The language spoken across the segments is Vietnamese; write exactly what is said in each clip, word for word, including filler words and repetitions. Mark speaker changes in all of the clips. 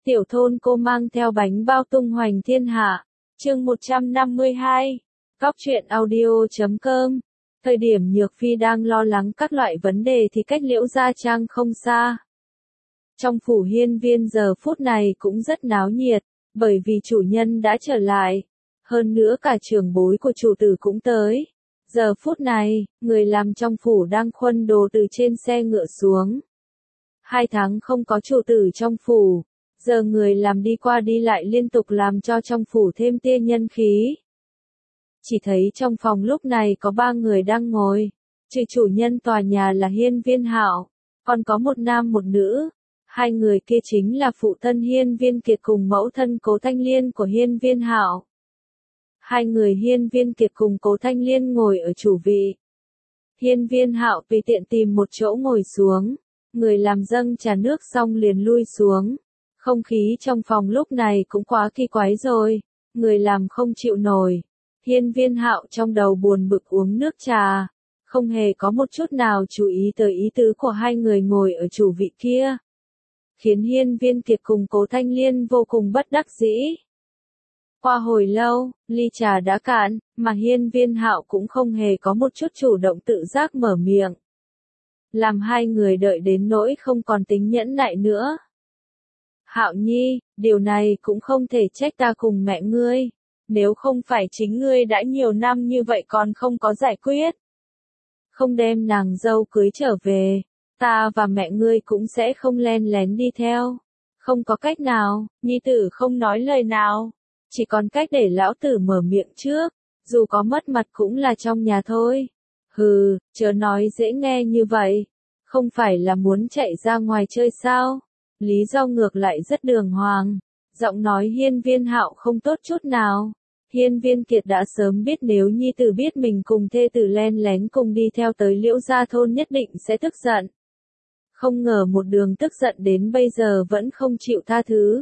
Speaker 1: Tiểu thôn cô mang theo bánh bao tung hoành thiên hạ. Chương một trăm năm mươi hai. Cóc truyện audio chấm com. Thời điểm Nhược Phi đang lo lắng các loại vấn đề thì cách Liễu Gia Trang không xa. Trong phủ hiên viên giờ phút này cũng rất náo nhiệt, bởi vì chủ nhân đã trở lại. Hơn nữa cả trưởng bối của chủ tử cũng tới. Giờ phút này, người làm trong phủ đang khuân đồ từ trên xe ngựa xuống. Hai tháng không có chủ tử trong phủ. Giờ người làm đi qua đi lại liên tục làm cho trong phủ thêm tia nhân khí. Chỉ thấy trong phòng lúc này có ba người đang ngồi. Trừ chủ nhân tòa nhà là Hiên Viên Hạo, còn có một nam một nữ. Hai người kia chính là phụ thân Hiên Viên Kiệt cùng mẫu thân Cố Thanh Liên của Hiên Viên Hạo. Hai người Hiên Viên Kiệt cùng Cố Thanh Liên ngồi ở chủ vị. Hiên Viên Hạo tùy tiện tìm một chỗ ngồi xuống. Người làm dâng trà nước xong liền lui xuống. Không khí trong phòng lúc này cũng quá kỳ quái rồi. Người làm không chịu nổi. Hiên Viên Hạo trong đầu buồn bực uống nước trà. Không hề có một chút nào chú ý tới ý tứ của hai người ngồi ở chủ vị kia. Khiến Hiên Viên Kiệt cùng Cố Thanh Liên vô cùng bất đắc dĩ. Qua hồi lâu, ly trà đã cạn, mà Hiên Viên Hạo cũng không hề có một chút chủ động tự giác mở miệng. Làm hai người đợi đến nỗi không còn tính nhẫn nại nữa. Hạo Nhi, điều này cũng không thể trách ta cùng mẹ ngươi. Nếu không phải chính ngươi đã nhiều năm như vậy còn không có giải quyết. Không đem nàng dâu cưới trở về, ta và mẹ ngươi cũng sẽ không len lén đi theo. Không có cách nào, nhi tử không nói lời nào. Chỉ còn cách để lão tử mở miệng trước, dù có mất mặt cũng là trong nhà thôi. Hừ, chớ nói dễ nghe như vậy. Không phải là muốn chạy ra ngoài chơi sao? Lý do ngược lại rất đường hoàng. Giọng nói Hiên Viên Hạo không tốt chút nào. Hiên Viên Kiệt đã sớm biết nếu nhi tử biết mình cùng thê tử len lén cùng đi theo tới Liễu Gia thôn nhất định sẽ tức giận. Không ngờ một đường tức giận đến bây giờ vẫn không chịu tha thứ.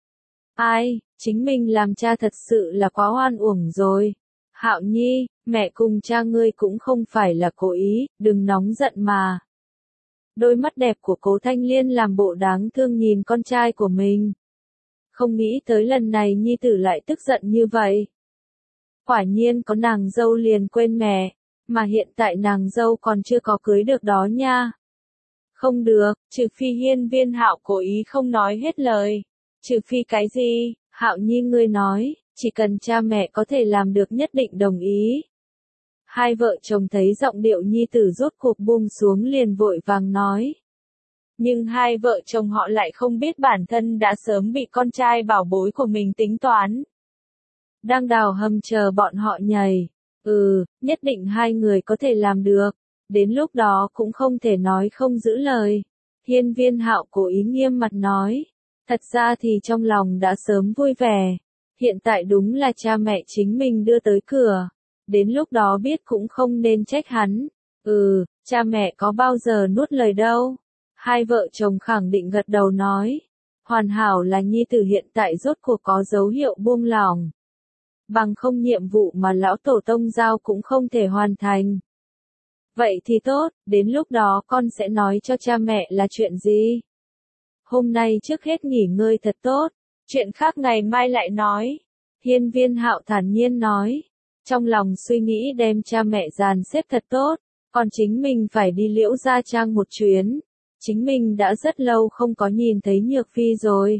Speaker 1: Ai, chính mình làm cha thật sự là quá oan uổng rồi. Hạo Nhi, mẹ cùng cha ngươi cũng không phải là cố ý, đừng nóng giận mà. Đôi mắt đẹp của Cố Thanh Liên làm bộ đáng thương nhìn con trai của mình. Không nghĩ tới lần này nhi tử lại tức giận như vậy. Quả nhiên có nàng dâu liền quên mẹ, mà hiện tại nàng dâu còn chưa có cưới được đó nha. Không được, trừ phi Hiên Viên Hạo cố ý không nói hết lời. Trừ phi cái gì, Hạo Nhi ngươi nói, chỉ cần cha mẹ có thể làm được nhất định đồng ý. Hai vợ chồng thấy giọng điệu nhi tử rốt cuộc buông xuống liền vội vàng nói. Nhưng hai vợ chồng họ lại không biết bản thân đã sớm bị con trai bảo bối của mình tính toán. Đang đào hầm chờ bọn họ nhảy. Ừ, nhất định hai người có thể làm được. Đến lúc đó cũng không thể nói không giữ lời. Hiên Viên Hạo cố ý nghiêm mặt nói. Thật ra thì trong lòng đã sớm vui vẻ. Hiện tại đúng là cha mẹ chính mình đưa tới cửa. Đến lúc đó biết cũng không nên trách hắn. Ừ, cha mẹ có bao giờ nuốt lời đâu. Hai vợ chồng khẳng định gật đầu nói. Hoàn hảo là nhi tử hiện tại rốt cuộc có dấu hiệu buông lỏng. Bằng không nhiệm vụ mà lão tổ tông giao cũng không thể hoàn thành. Vậy thì tốt, đến lúc đó con sẽ nói cho cha mẹ là chuyện gì. Hôm nay trước hết nghỉ ngơi thật tốt, chuyện khác ngày mai lại nói. Hiên Viên Hạo thản nhiên nói. Trong lòng suy nghĩ đem cha mẹ dàn xếp thật tốt, còn chính mình phải đi Liễu Gia Trang một chuyến. Chính mình đã rất lâu không có nhìn thấy Nhược Phi rồi.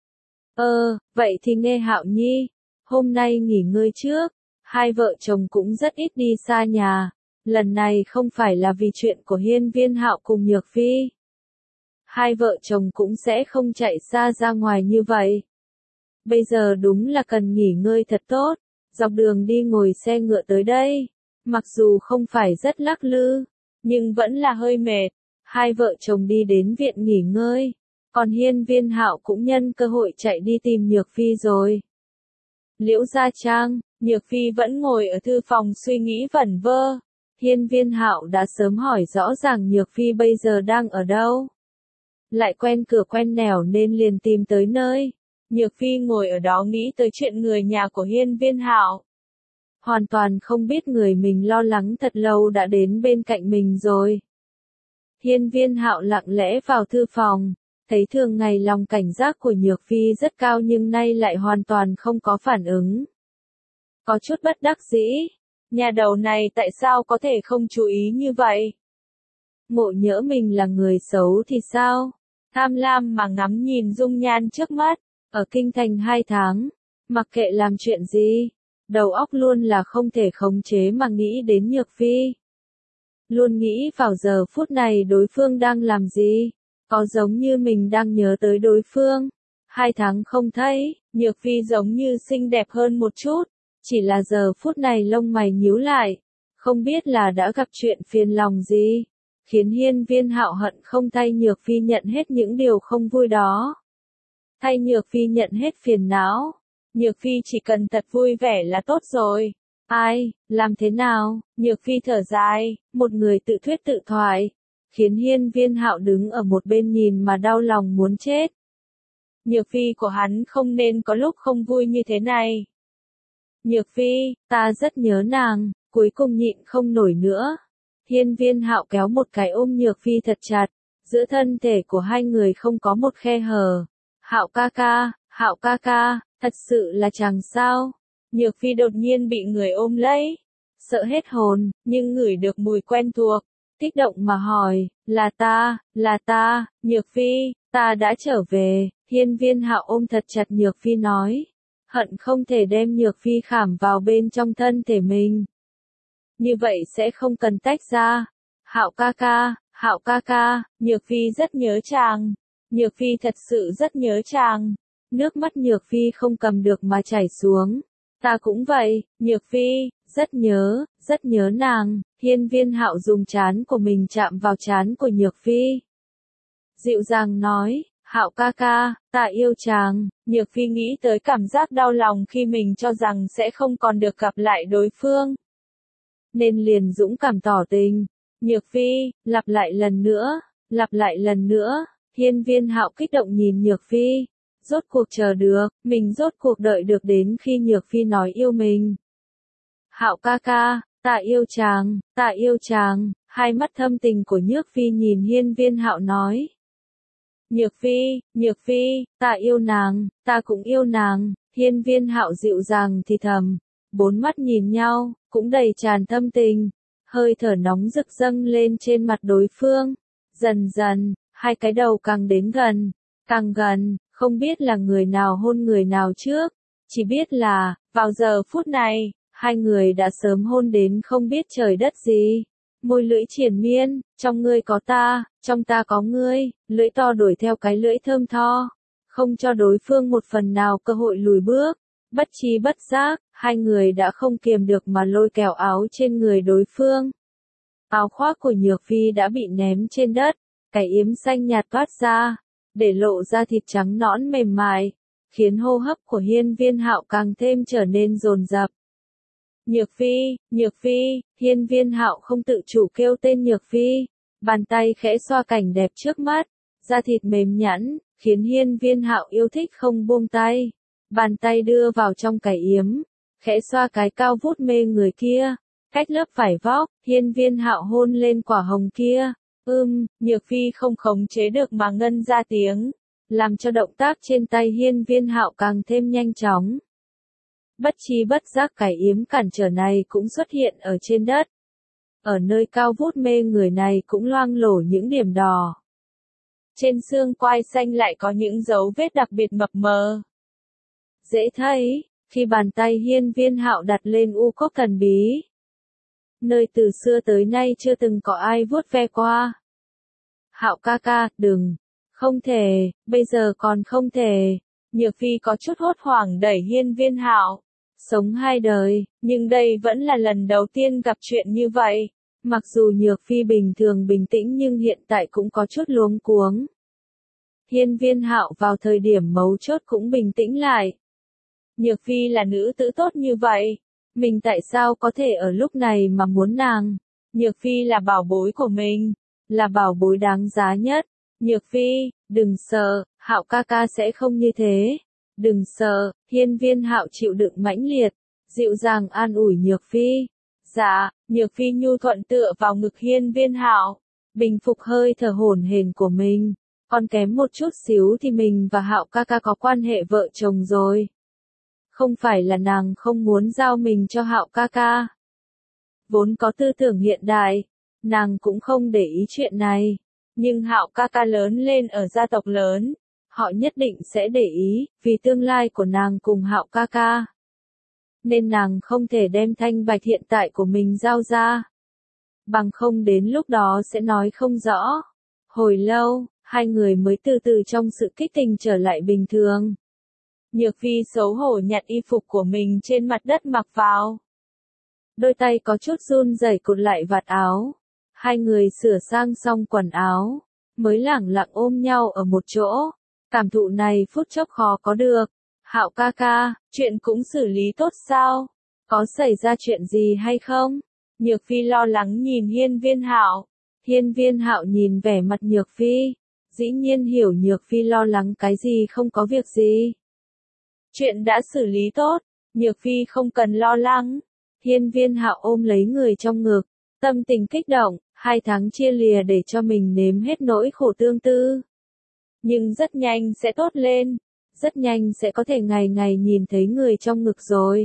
Speaker 1: Ờ, vậy thì nghe Hạo Nhi, hôm nay nghỉ ngơi trước. Hai vợ chồng cũng rất ít đi xa nhà. Lần này không phải là vì chuyện của Hiên Viên Hạo cùng Nhược Phi. Hai vợ chồng cũng sẽ không chạy xa ra ngoài như vậy. Bây giờ đúng là cần nghỉ ngơi thật tốt. Dọc đường đi ngồi xe ngựa tới đây. Mặc dù không phải rất lắc lư, nhưng vẫn là hơi mệt. Hai vợ chồng đi đến viện nghỉ ngơi. Còn Hiên Viên Hạo cũng nhân cơ hội chạy đi tìm Nhược Phi rồi. Liễu Gia Trang, Nhược Phi vẫn ngồi ở thư phòng suy nghĩ vẩn vơ. Hiên Viên Hạo đã sớm hỏi rõ ràng Nhược Phi bây giờ đang ở đâu. Lại quen cửa quen nẻo nên liền tìm tới nơi. Nhược Phi ngồi ở đó nghĩ tới chuyện người nhà của Hiên Viên Hạo. Hoàn toàn không biết người mình lo lắng thật lâu đã đến bên cạnh mình rồi. Hiên Viên Hạo lặng lẽ vào thư phòng, Thấy thường ngày lòng cảnh giác của Nhược Phi rất cao nhưng nay lại hoàn toàn không có phản ứng. Có chút bất đắc dĩ, nhà đầu này tại sao có thể không chú ý như vậy? Ngộ nhỡ mình là người xấu thì sao? Tham lam mà ngắm nhìn dung nhan trước mắt, ở kinh thành hai tháng, mặc kệ làm chuyện gì, đầu óc luôn là không thể khống chế mà nghĩ đến Nhược Phi. Luôn nghĩ vào giờ phút này đối phương đang làm gì, có giống như mình đang nhớ tới đối phương. Hai tháng không thấy, Nhược Phi giống như xinh đẹp hơn một chút, chỉ là giờ phút này lông mày nhíu lại, không biết là đã gặp chuyện phiền lòng gì, khiến Hiên Viên Hạo hận không thay Nhược Phi nhận hết những điều không vui đó. Thay Nhược Phi nhận hết phiền não, Nhược Phi chỉ cần thật vui vẻ là tốt rồi. Ai, làm thế nào? Nhược Phi thở dài, một người tự thuyết tự thoại, khiến Hiên Viên Hạo đứng ở một bên nhìn mà đau lòng muốn chết. Nhược Phi của hắn không nên có lúc không vui như thế này. Nhược Phi, ta rất nhớ nàng, cuối cùng nhịn không nổi nữa. Hiên Viên Hạo kéo một cái ôm Nhược Phi thật chặt, giữa thân thể của hai người không có một khe hở. Hạo ca ca, Hạo ca ca, thật sự là chàng sao? Nhược Phi đột nhiên bị người ôm lấy, sợ hết hồn, nhưng ngửi được mùi quen thuộc, kích động mà hỏi, là ta, là ta, Nhược Phi, ta đã trở về. Hiên Viên Hạo ôm thật chặt Nhược Phi nói, hận không thể đem Nhược Phi khảm vào bên trong thân thể mình. Như vậy sẽ không cần tách ra. Hạo ca ca, Hạo ca ca, Nhược Phi rất nhớ chàng. Nhược Phi thật sự rất nhớ chàng. Nước mắt Nhược Phi không cầm được mà chảy xuống. Ta cũng vậy, Nhược Phi, rất nhớ, rất nhớ nàng. Hiên Viên Hạo dùng trán của mình chạm vào trán của Nhược Phi. Dịu dàng nói, Hạo ca ca, ta yêu chàng. Nhược Phi nghĩ tới cảm giác đau lòng khi mình cho rằng sẽ không còn được gặp lại đối phương, nên liền dũng cảm tỏ tình. Nhược Phi, lặp lại lần nữa, lặp lại lần nữa. Hiên Viên Hạo kích động nhìn Nhược Phi. Rốt cuộc chờ được, mình rốt cuộc đợi được đến khi Nhược Phi nói yêu mình. Hạo ca ca, ta yêu chàng, ta yêu chàng. Hai mắt thâm tình của Nhược Phi nhìn Hiên Viên Hạo nói. Nhược Phi, Nhược Phi, ta yêu nàng, ta cũng yêu nàng. Hiên Viên Hạo dịu dàng thì thầm. Bốn mắt nhìn nhau, cũng đầy tràn thâm tình. Hơi thở nóng rực dâng lên trên mặt đối phương. Dần dần, hai cái đầu càng đến gần, càng gần, không biết là người nào hôn người nào trước. Chỉ biết là, vào giờ phút này, hai người đã sớm hôn đến không biết trời đất gì. Môi lưỡi triền miên, trong ngươi có ta, trong ta có ngươi, lưỡi to đuổi theo cái lưỡi thơm tho, không cho đối phương một phần nào cơ hội lùi bước. Bất chi bất giác, hai người đã không kiềm được mà lôi kéo áo trên người đối phương. Áo khoác của Nhược Phi đã bị ném trên đất, cái yếm xanh nhạt toát ra, để lộ ra thịt trắng nõn mềm mại, khiến hô hấp của Hiên Viên Hạo càng thêm trở nên dồn dập. Nhược Phi, Nhược Phi, Hiên Viên Hạo không tự chủ kêu tên Nhược Phi, bàn tay khẽ xoa cảnh đẹp trước mắt, da thịt mềm nhẵn, khiến Hiên Viên Hạo yêu thích không buông tay. Bàn tay đưa vào trong cái yếm, khẽ xoa cái cao vút mê người kia, cách lớp vải vóc, Hiên Viên Hạo hôn lên quả hồng kia. Ưm, Nhược Phi không khống chế được mà ngân ra tiếng, làm cho động tác trên tay Hiên Viên Hạo càng thêm nhanh chóng. Bất chi bất giác cái yếm cản trở này cũng xuất hiện ở trên đất. Ở nơi cao vút mê người này cũng loang lổ những điểm đỏ. Trên xương quai xanh lại có những dấu vết đặc biệt mập mờ. Dễ thấy, khi bàn tay Hiên Viên Hạo đặt lên u cốc thần bí, nơi từ xưa tới nay chưa từng có ai vuốt ve qua. Hạo ca ca, đừng, không thể, bây giờ còn không thể. Nhược Phi có chút hốt hoảng đẩy Hiên Viên Hạo. Sống hai đời, nhưng đây vẫn là lần đầu tiên gặp chuyện như vậy. Mặc dù Nhược Phi bình thường bình tĩnh nhưng hiện tại cũng có chút luống cuống. Hiên Viên Hạo vào thời điểm mấu chốt cũng bình tĩnh lại. Nhược Phi là nữ tử tốt như vậy, mình tại sao có thể ở lúc này mà muốn nàng? Nhược Phi là bảo bối của mình, là bảo bối đáng giá nhất. Nhược Phi, đừng sợ, Hạo ca ca sẽ không như thế. Đừng sợ. Hiên Viên Hạo chịu đựng mãnh liệt, dịu dàng an ủi Nhược Phi. Dạ. Nhược Phi nhu thuận tựa vào ngực Hiên Viên Hạo, bình phục hơi thở hổn hển của mình. Còn kém một chút xíu thì mình và Hạo ca ca có quan hệ vợ chồng rồi. Không phải là nàng không muốn giao mình cho Hạo ca ca. Vốn có tư tưởng hiện đại, nàng cũng không để ý chuyện này. Nhưng Hạo ca ca lớn lên ở gia tộc lớn, họ nhất định sẽ để ý, vì tương lai của nàng cùng Hạo ca ca. Nên nàng không thể đem thanh bạch hiện tại của mình giao ra. Bằng không đến lúc đó sẽ nói không rõ. Hồi lâu, hai người mới từ từ trong sự kích tình trở lại bình thường. Nhược Phi xấu hổ nhặt y phục của mình trên mặt đất mặc vào. Đôi tay có chút run rẩy cột lại vạt áo. Hai người sửa sang xong quần áo, mới lẳng lặng ôm nhau ở một chỗ. Cảm thụ này phút chốc khó có được. Hạo ca ca, chuyện cũng xử lý tốt sao? Có xảy ra chuyện gì hay không? Nhược Phi lo lắng nhìn Hiên Viên Hạo. Hiên Viên Hạo nhìn vẻ mặt Nhược Phi, dĩ nhiên hiểu Nhược Phi lo lắng cái gì, không có việc gì. Chuyện đã xử lý tốt, Nhược Phi không cần lo lắng. Hiên Viên Hạo ôm lấy người trong ngực, tâm tình kích động, hai tháng chia lìa để cho mình nếm hết nỗi khổ tương tư. Nhưng rất nhanh sẽ tốt lên, rất nhanh sẽ có thể ngày ngày nhìn thấy người trong ngực rồi.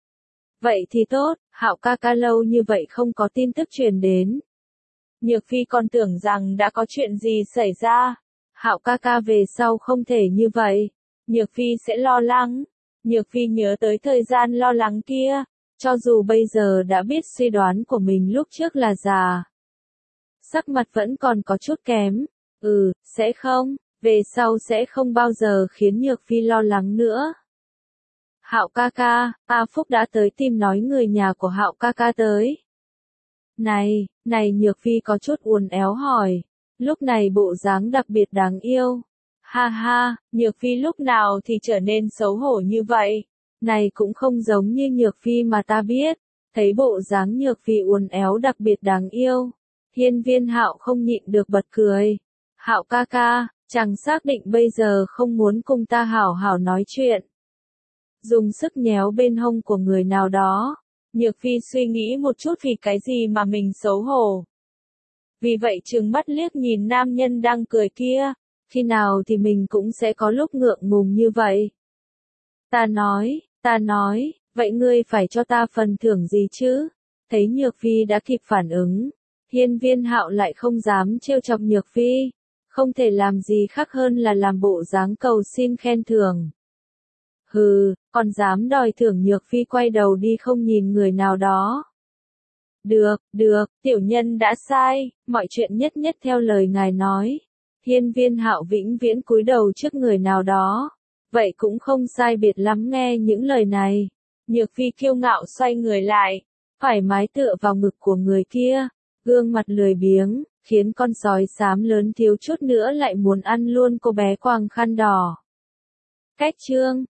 Speaker 1: Vậy thì tốt, Hạo ca ca lâu như vậy không có tin tức truyền đến. Nhược Phi còn tưởng rằng đã có chuyện gì xảy ra. Hạo ca ca về sau không thể như vậy. Nhược Phi sẽ lo lắng. Nhược Phi nhớ tới thời gian lo lắng kia. Cho dù bây giờ đã biết suy đoán của mình lúc trước là già. Sắc mặt vẫn còn có chút kém. Ừ, sẽ không, về sau sẽ không bao giờ khiến Nhược Phi lo lắng nữa. Hạo ca ca, A Phúc đã tới tìm nói người nhà của Hạo ca ca tới. Này, này Nhược Phi có chút uốn éo hỏi. Lúc này bộ dáng đặc biệt đáng yêu. Ha ha, Nhược Phi lúc nào thì trở nên xấu hổ như vậy. Này cũng không giống như Nhược Phi mà ta biết. Thấy bộ dáng Nhược Phi uốn éo đặc biệt đáng yêu. Hiên Viên Hạo không nhịn được bật cười. Hạo ca ca, chàng xác định bây giờ không muốn cùng ta hảo hảo nói chuyện. Dùng sức nhéo bên hông của người nào đó. Nhược Phi suy nghĩ một chút vì cái gì mà mình xấu hổ. Vì vậy trừng mắt liếc nhìn nam nhân đang cười kia. Khi nào thì mình cũng sẽ có lúc ngượng ngùng như vậy. Ta nói, ta nói, vậy ngươi phải cho ta phần thưởng gì chứ? Thấy Nhược Phi đã kịp phản ứng. Hiên Viên Hạo lại không dám trêu chọc Nhược Phi. Không thể làm gì khác hơn là làm bộ dáng cầu xin khen thưởng. Hừ, còn dám đòi thưởng. Nhược Phi quay đầu đi không nhìn người nào đó. Được, được, tiểu nhân đã sai, mọi chuyện nhất nhất theo lời ngài nói. Hiên Viên Hạo vĩnh viễn cúi đầu trước người nào đó. Vậy cũng không sai biệt lắm nghe những lời này. Nhược Phi kiêu ngạo xoay người lại, thoải mái tựa vào ngực của người kia, gương mặt lười biếng, khiến con sói xám lớn thiếu chút nữa lại muốn ăn luôn cô bé quàng khăn đỏ. Cách chương